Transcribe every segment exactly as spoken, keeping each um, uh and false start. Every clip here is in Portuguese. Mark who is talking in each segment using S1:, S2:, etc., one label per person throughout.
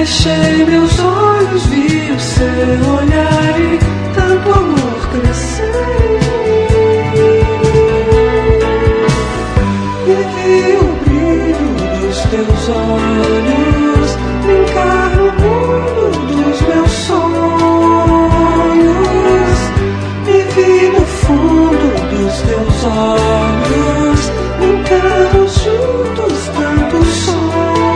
S1: Fechei meus olhos, vi o seu olhar e tanto amor crescer. E vi o brilho dos teus olhos brincar no mundo dos meus sonhos. E vi no fundo dos teus olhos brincando juntos tantos sonhos.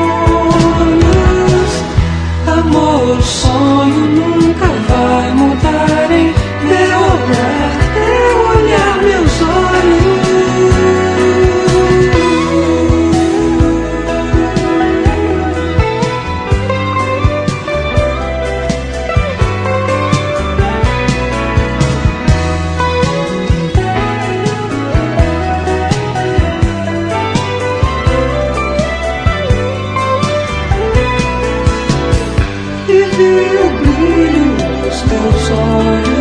S1: Amor, o sonho nunca vai mudar em teu olhar, teu olhar, meus olhos. E vi o brilho dos teus olhos